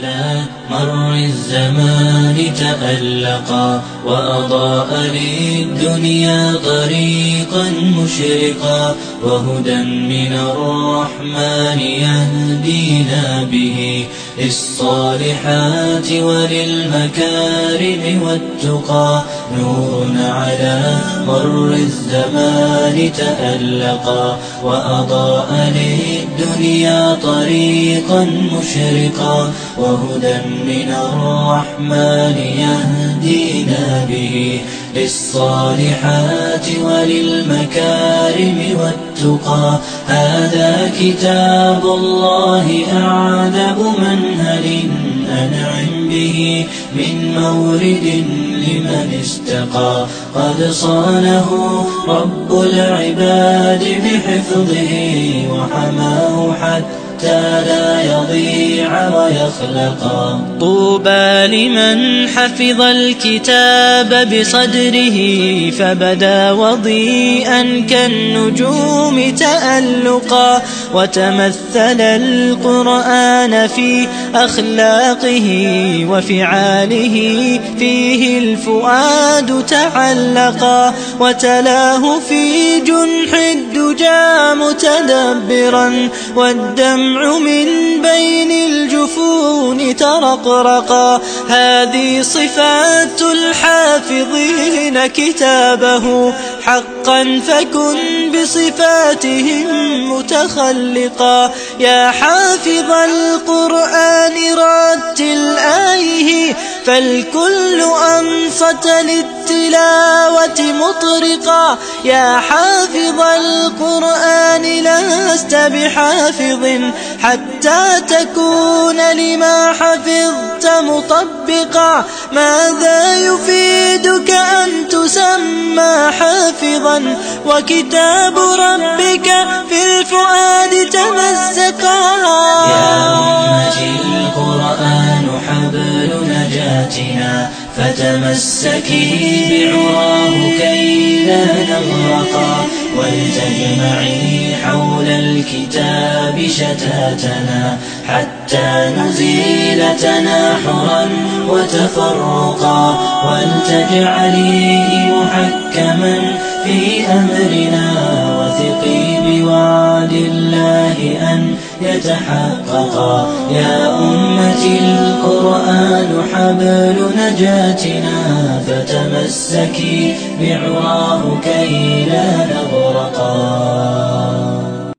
على مر الزمان تألقا وأضاء للدنيا طريقا مشرقا وهدى من الرحمن يهدينا به للصالحات وللمكارم والتقى نور على مر الزمان تألقا وأضاء للدنيا طريقا مشرقا وهدى من الرحمن يهدينا به للصالحات وللمكارم والتقى هذا كتاب الله أعذب منهل أنعم به من مورد لمن استقى قد صانه رب العباد بحفظه وحماه حتى لا يضيع ويخلقا طوبى لمن حفظ الكتاب بصدره فبدا وضيئا كالنجوم تألقا وتمثل القرآن في أخلاقه وفعاله فيه الفؤاد تعلقا وتلاه في جنح الدجى متدبرا والدمع من بين الجفون ترقرقا هذه صفات الحافظين كتابه حقا فكن بصفاتهم متخلقا يا حافظ القرآن رتل آيه فالكل أنصت للتلاوة مطرقا يا حافظ القرآن لست بحافظ حتى تكون لما حفظت مطبقا ماذا يفيدك أن تسمى حافظا وكتاب ربك في الفؤاد تمزقا يا أمتي القرآن حبل نجاتنا فتمسكي بعراه كي لا نغرقا ولتجمعي حول الكتاب شتاتنا حتى نزيل تناحرا وتفرقا ولتجعليه محكما في أمرنا وثقي بوعد الله أن يتحققا يا أمتي القرآن حبل نجاتنا فتمسكي بعراه كي لا نغرقا